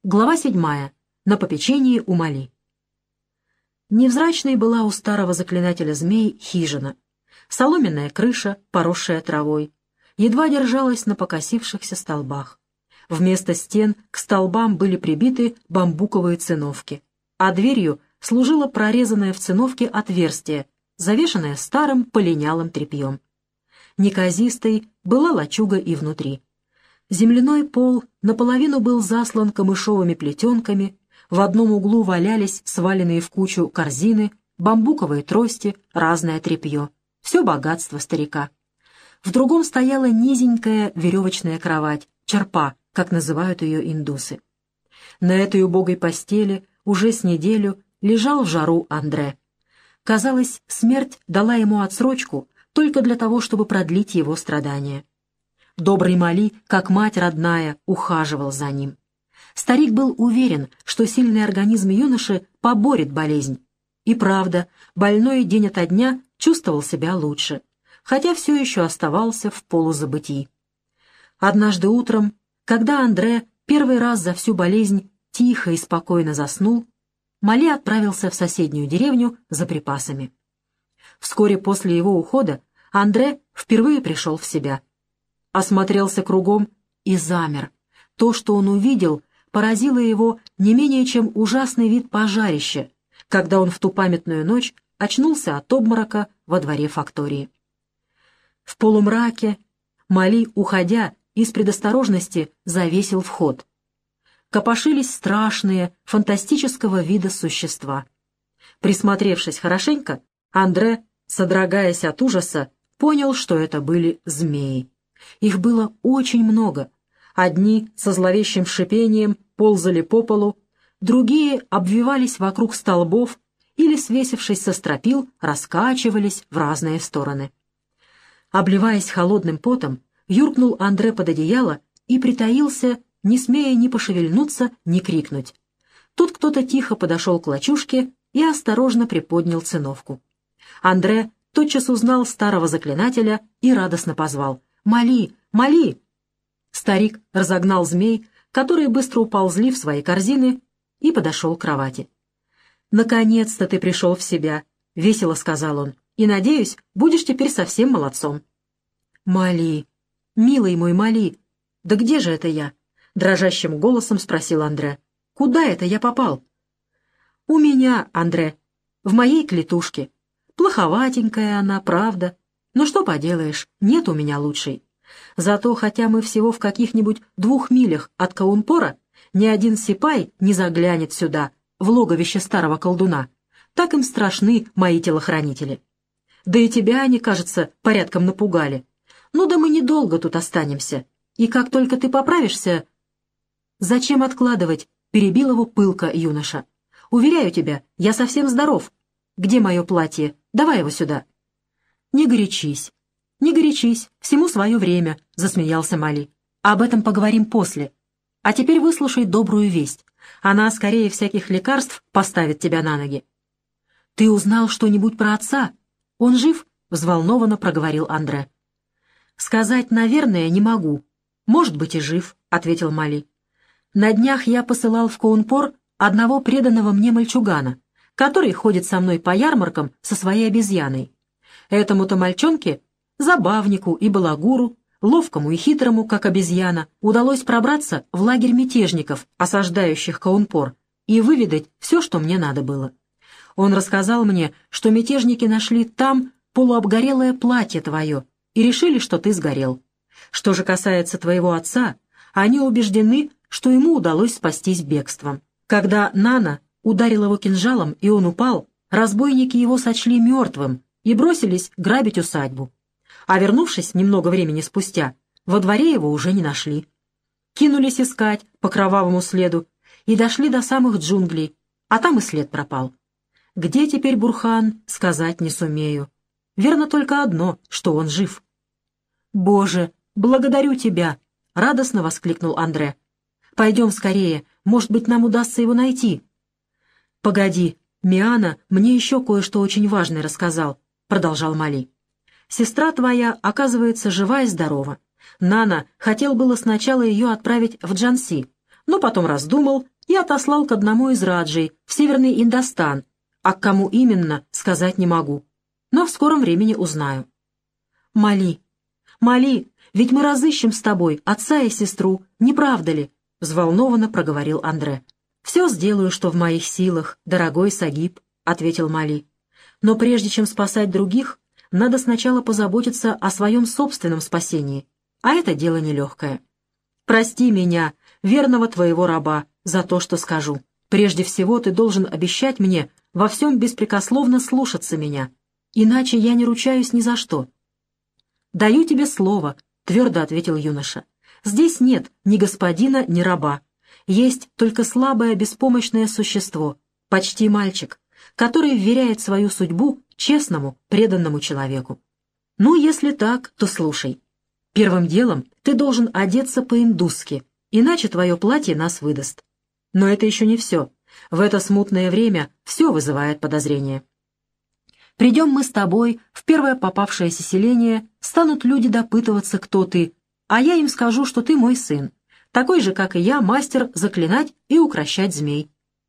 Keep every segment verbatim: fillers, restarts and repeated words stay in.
Глава седьмая. На попечении у Мали. Невзрачной была у старого заклинателя змей хижина. Соломенная крыша, поросшая травой, едва держалась на покосившихся столбах. Вместо стен к столбам были прибиты бамбуковые циновки, а дверью служило прорезанное в циновке отверстие, завешанное старым полинялым тряпьем. Неказистой была лачуга и внутри. Земляной пол наполовину был заслан камышовыми плетенками, в одном углу валялись сваленные в кучу корзины, бамбуковые трости, разное тряпье. Все богатство старика. В другом стояла низенькая веревочная кровать, чарпа, как называют ее индусы. На этой убогой постели уже с неделю лежал в жару Андре. Казалось, смерть дала ему отсрочку только для того, чтобы продлить его страдания. Добрый Мали, как мать родная, ухаживал за ним. Старик был уверен, что сильный организм юноши поборет болезнь. И правда, больной день ото дня чувствовал себя лучше, хотя все еще оставался в полузабытии. Однажды утром, когда Андре первый раз за всю болезнь тихо и спокойно заснул, Мали отправился в соседнюю деревню за припасами. Вскоре после его ухода Андре впервые пришел в себя. Осмотрелся кругом и замер. То, что он увидел, поразило его не менее чем ужасный вид пожарища, когда он в ту памятную ночь очнулся от обморока во дворе фактории. В полумраке Мали, уходя, из предосторожности завесил вход. Копошились страшные, фантастического вида существа. Присмотревшись хорошенько, Андре, содрогаясь от ужаса, понял, что это были змеи. Их было очень много. Одни со зловещим шипением ползали по полу, другие обвивались вокруг столбов или, свесившись со стропил, раскачивались в разные стороны. Обливаясь холодным потом, юркнул Андре под одеяло и притаился, не смея ни пошевельнуться, ни крикнуть. Тут кто-то тихо подошел к лачушке и осторожно приподнял циновку. Андре тотчас узнал старого заклинателя и радостно позвал: «Мали! Мали!» Старик разогнал змей, которые быстро уползли в свои корзины, и подошел к кровати. «Наконец-то ты пришел в себя», — весело сказал он, «и, надеюсь, будешь теперь совсем молодцом». «Мали! Милый мой Мали! Да где же это я?» — дрожащим голосом спросил Андре. «Куда это я попал?» «У меня, Андре, в моей клетушке. Плоховатенькая она, правда. Но что поделаешь, нет у меня лучшей. Зато, хотя мы всего в каких-нибудь двух милях от Каунпора, ни один сипай не заглянет сюда, в логовище старого колдуна. Так им страшны мои телохранители. Да и тебя они, кажется, порядком напугали. Ну да мы недолго тут останемся. И как только ты поправишься...» «Зачем откладывать?» — перебил его пылко юноша. «Уверяю тебя, я совсем здоров. Где мое платье? Давай его сюда». «Не горячись, не горячись, всему свое время», — засмеялся Мали. «Об этом поговорим после. А теперь выслушай добрую весть. Она, скорее всяких лекарств, поставит тебя на ноги». «Ты узнал что-нибудь про отца? Он жив?» — взволнованно проговорил Андре. «Сказать, наверное, не могу. Может быть, и жив», — ответил Мали. «На днях я посылал в Каунпор одного преданного мне мальчугана, который ходит со мной по ярмаркам со своей обезьяной. Этому-то мальчонке, забавнику и балагуру, ловкому и хитрому, как обезьяна, удалось пробраться в лагерь мятежников, осаждающих Каунпор, и выведать все, что мне надо было. Он рассказал мне, что мятежники нашли там полуобгорелое платье твое и решили, что ты сгорел. Что же касается твоего отца, они убеждены, что ему удалось спастись бегством. Когда Нана ударил его кинжалом, и он упал, разбойники его сочли мертвым и бросились грабить усадьбу. А вернувшись немного времени спустя, во дворе его уже не нашли. Кинулись искать по кровавому следу и дошли до самых джунглей, а там и след пропал. Где теперь Бурхан, сказать не сумею. Верно только одно, что он жив. «Боже, благодарю тебя!» — радостно воскликнул Андре. «Пойдем скорее, может быть, нам удастся его найти». «Погоди, Миана мне еще кое-что очень важное рассказал», — продолжал Мали. «Сестра твоя, оказывается, жива и здорова. Нана хотел было сначала ее отправить в Джанси, но потом раздумал и отослал к одному из раджей в Северный Индостан, а к кому именно, сказать не могу. Но в скором времени узнаю. Мали, Мали, ведь мы разыщем с тобой отца и сестру, не правда ли? Взволнованно проговорил Андре. «Все сделаю, что в моих силах, дорогой Сагиб», — ответил Мали. «Но прежде чем спасать других, надо сначала позаботиться о своем собственном спасении, а это дело нелегкое. Прости меня, верного твоего раба, за то, что скажу. Прежде всего ты должен обещать мне во всем беспрекословно слушаться меня, иначе я не ручаюсь ни за что». «Даю тебе слово», — твердо ответил юноша. «Здесь нет ни господина, ни раба. Есть только слабое, беспомощное существо, почти мальчик, который вверяет свою судьбу честному, преданному человеку. Ну, если так, то слушай. Первым делом ты должен одеться по-индусски, иначе твое платье нас выдаст. Но это еще не все. В это смутное время все вызывает подозрение. Придем мы с тобой в первое попавшееся селение, станут люди допытываться, кто ты, а я им скажу, что ты мой сын, такой же, как и я, мастер заклинать и укрощать змей.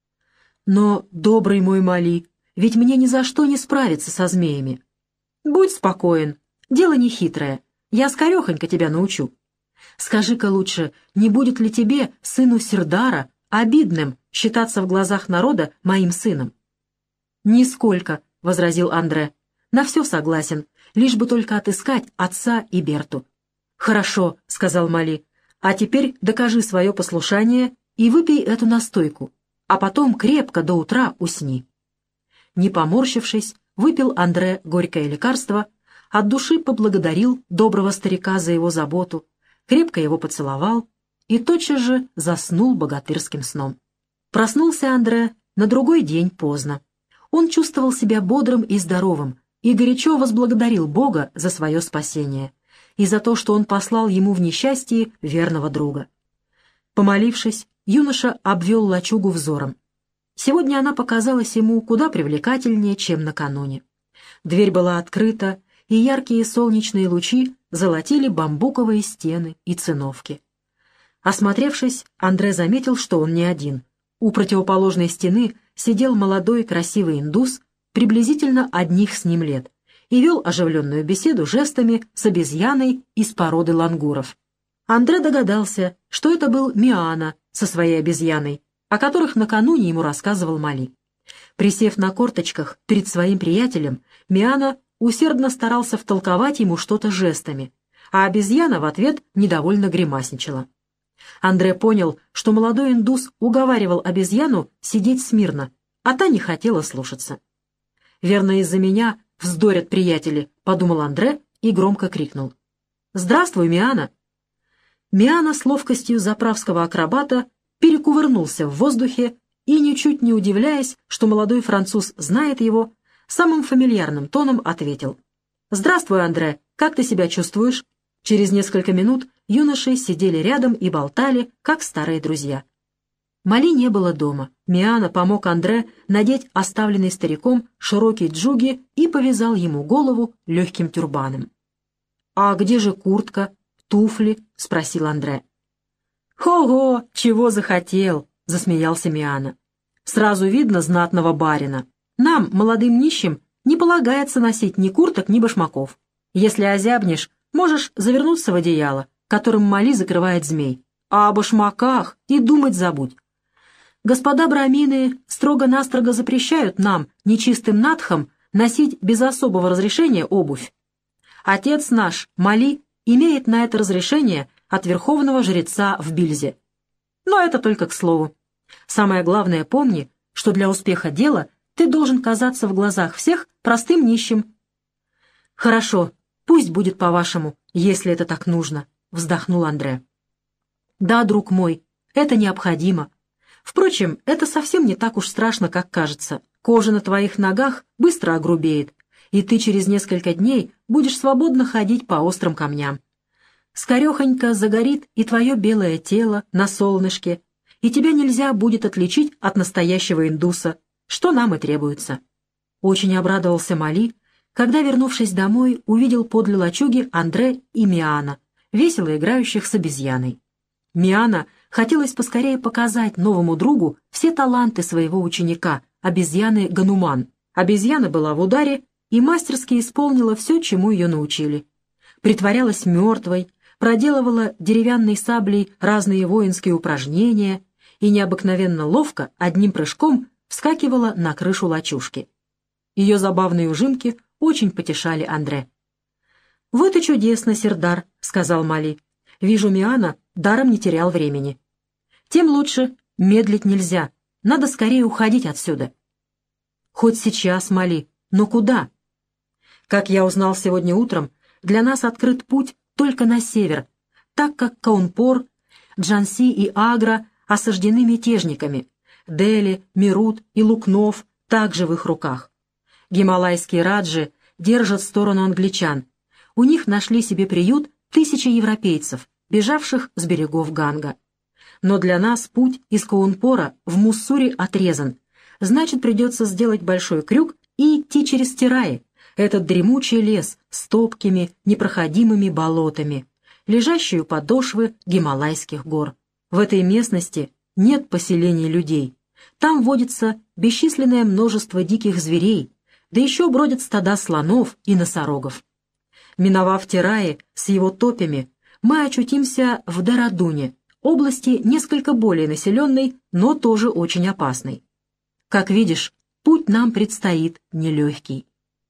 Но, добрый мой Мали, ведь мне ни за что не справиться со змеями. Будь спокоен, дело не хитрое, я скорехонько тебя научу. Скажи-ка лучше, не будет ли тебе, сыну Сирдара, обидным считаться в глазах народа моим сыном? «Нисколько», — возразил Андре, — «на все согласен, лишь бы только отыскать отца и Берту». «Хорошо», — сказал Мали, — «а теперь докажи свое послушание и выпей эту настойку, а потом крепко до утра усни». Не поморщившись, выпил Андре горькое лекарство, от души поблагодарил доброго старика за его заботу, крепко его поцеловал и тотчас же заснул богатырским сном. Проснулся Андре на другой день поздно. Он чувствовал себя бодрым и здоровым и горячо возблагодарил Бога за свое спасение и за то, что он послал ему в несчастье верного друга. Помолившись, юноша обвел лачугу взором. Сегодня она показалась ему куда привлекательнее, чем накануне. Дверь была открыта, и яркие солнечные лучи золотили бамбуковые стены и циновки. Осмотревшись, Андре заметил, что он не один. У противоположной стены сидел молодой красивый индус, приблизительно одних с ним лет, и вел оживленную беседу жестами с обезьяной из породы лангуров. Андре догадался, что это был Миана со своей обезьяной, о которых накануне ему рассказывал Мали. Присев на корточках перед своим приятелем, Миана усердно старался втолковать ему что-то жестами, а обезьяна в ответ недовольно гримасничала. Андре понял, что молодой индус уговаривал обезьяну сидеть смирно, а та не хотела слушаться. «Верно, из-за меня вздорят приятели», — подумал Андре и громко крикнул. «Здравствуй, Миана!» Миана с ловкостью заправского акробата перекувырнулся в воздухе и, ничуть не удивляясь, что молодой француз знает его, самым фамильярным тоном ответил. «Здравствуй, Андре, как ты себя чувствуешь?» Через несколько минут юноши сидели рядом и болтали, как старые друзья. Мали не было дома. Миана помог Андре надеть оставленный стариком широкий джуги и повязал ему голову легким тюрбаном. «А где же куртка, туфли?» — спросил Андре. «Хо-го, чего захотел!» — засмеялся Миана. «Сразу видно знатного барина. Нам, молодым нищим, не полагается носить ни курток, ни башмаков. Если озябнешь, можешь завернуться в одеяло, которым Мали закрывает змей, а о башмаках и думать забудь. Господа брамины строго-настрого запрещают нам, нечистым надхам, носить без особого разрешения обувь. Отец наш, Мали, имеет на это разрешение от верховного жреца в Бильзе. Но это только к слову. Самое главное, помни, что для успеха дела ты должен казаться в глазах всех простым нищим». «Хорошо, пусть будет по-вашему, если это так нужно», — вздохнул Андре. «Да, друг мой, это необходимо. Впрочем, это совсем не так уж страшно, как кажется. Кожа на твоих ногах быстро огрубеет, и ты через несколько дней будешь свободно ходить по острым камням. Скорехонько загорит и твое белое тело на солнышке, и тебя нельзя будет отличить от настоящего индуса, что нам и требуется». Очень обрадовался Мали, когда, вернувшись домой, увидел подле лачуги Андре и Миана, весело играющих с обезьяной. Миана Хотелось поскорее показать новому другу все таланты своего ученика, обезьяны Гануман. Обезьяна была в ударе и мастерски исполнила все, чему ее научили. Притворялась мертвой, проделывала деревянной саблей разные воинские упражнения и необыкновенно ловко одним прыжком вскакивала на крышу лачушки. Ее забавные ужимки очень потешали Андре. «Вот и чудесно, Сердар», — сказал Мали. «Вижу, Миана даром не терял времени. Тем лучше, медлить нельзя, надо скорее уходить отсюда». «Хоть сейчас, Мали, но куда?» «Как я узнал сегодня утром, для нас открыт путь только на север, так как Каунпор, Джанси и Агра осаждены мятежниками, Дели, Мирут и Лукнов также в их руках. Гималайские раджи держат сторону англичан. У них нашли себе приют тысячи европейцев, бежавших с берегов Ганга. Но для нас путь из Каунпора в Муссури отрезан, значит, придется сделать большой крюк и идти через Тираи, этот дремучий лес с топкими, непроходимыми болотами, лежащие у подошвы Гималайских гор. В этой местности нет поселений людей. Там водится бесчисленное множество диких зверей, да еще бродят стада слонов и носорогов. Миновав Тираи с его топями, мы очутимся в Дерадуне, области несколько более населенной, но тоже очень опасной. Как видишь, путь нам предстоит нелегкий.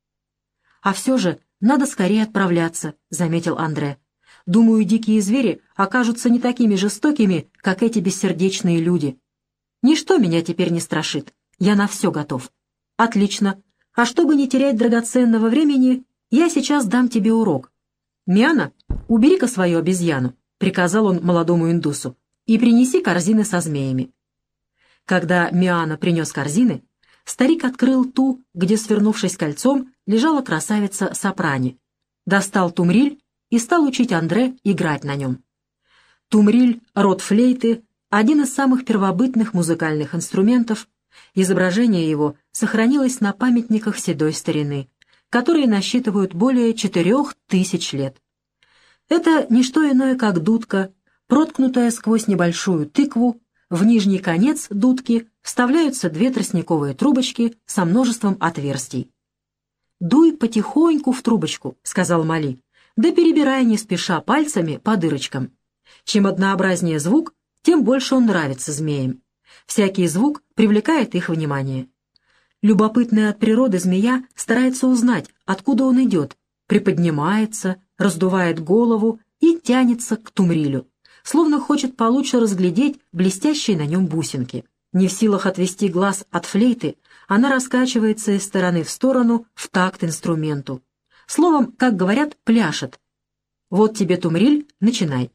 «А все же надо скорее отправляться», — заметил Андре. «Думаю, дикие звери окажутся не такими жестокими, как эти бессердечные люди. Ничто меня теперь не страшит, я на все готов». «Отлично. А чтобы не терять драгоценного времени, я сейчас дам тебе урок. Миана, убери-ка свою обезьяну», — приказал он молодому индусу, «и принеси корзины со змеями». Когда Миана принес корзины, старик открыл ту, где, свернувшись кольцом, лежала красавица Сопрани, достал тумриль и стал учить Андре играть на нем. Тумриль, род флейты, один из самых первобытных музыкальных инструментов. Изображение его сохранилось на памятниках седой старины, которые насчитывают более четырех тысяч лет. Это не что иное, как дудка, проткнутая сквозь небольшую тыкву. В нижний конец дудки вставляются две тростниковые трубочки со множеством отверстий. «Дуй потихоньку в трубочку», — сказал Мали, «да перебирай не спеша пальцами по дырочкам. Чем однообразнее звук, тем больше он нравится змеям. Всякий звук привлекает их внимание. Любопытная от природы змея старается узнать, откуда он идет, приподнимается, раздувает голову и тянется к тумрилю, словно хочет получше разглядеть блестящие на нем бусинки. Не в силах отвести глаз от флейты, она раскачивается из стороны в сторону в такт инструменту. Словом, как говорят, пляшет. Вот тебе тумриль, начинай.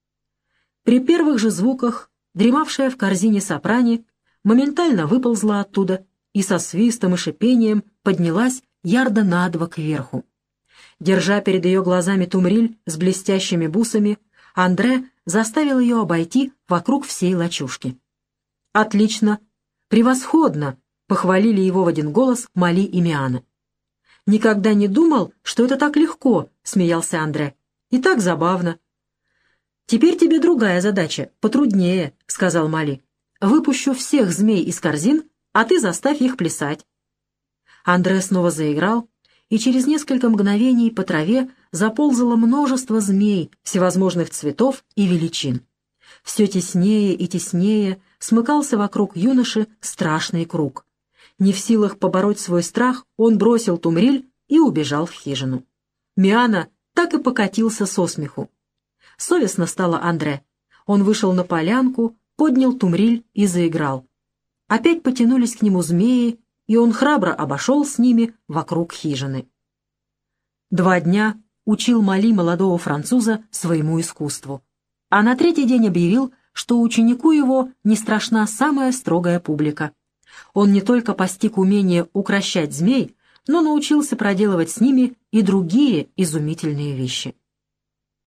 При первых же звуках дремавшая в корзине Сопрани моментально выползла оттуда и со свистом и шипением поднялась ярда на два кверху. Держа перед ее глазами тумриль с блестящими бусами, Андре заставил ее обойти вокруг всей лачушки. «Отлично! Превосходно!» — похвалили его в один голос Мали и Миана. «Никогда не думал, что это так легко», — смеялся Андре. «И так забавно». «Теперь тебе другая задача, потруднее», — сказал Мали. «Выпущу всех змей из корзин, а ты заставь их плясать». Андре снова заиграл, и через несколько мгновений по траве заползало множество змей всевозможных цветов и величин. Все теснее и теснее смыкался вокруг юноши страшный круг. Не в силах побороть свой страх, он бросил тумриль и убежал в хижину. Миана так и покатился со смеху. Совестно стало Андре. Он вышел на полянку, поднял тумриль и заиграл. Опять потянулись к нему змеи, и он храбро обошел с ними вокруг хижины. Два дня учил Мали молодого француза своему искусству, а на третий день объявил, что ученику его не страшна самая строгая публика. Он не только постиг умение укрощать змей, но научился проделывать с ними и другие изумительные вещи.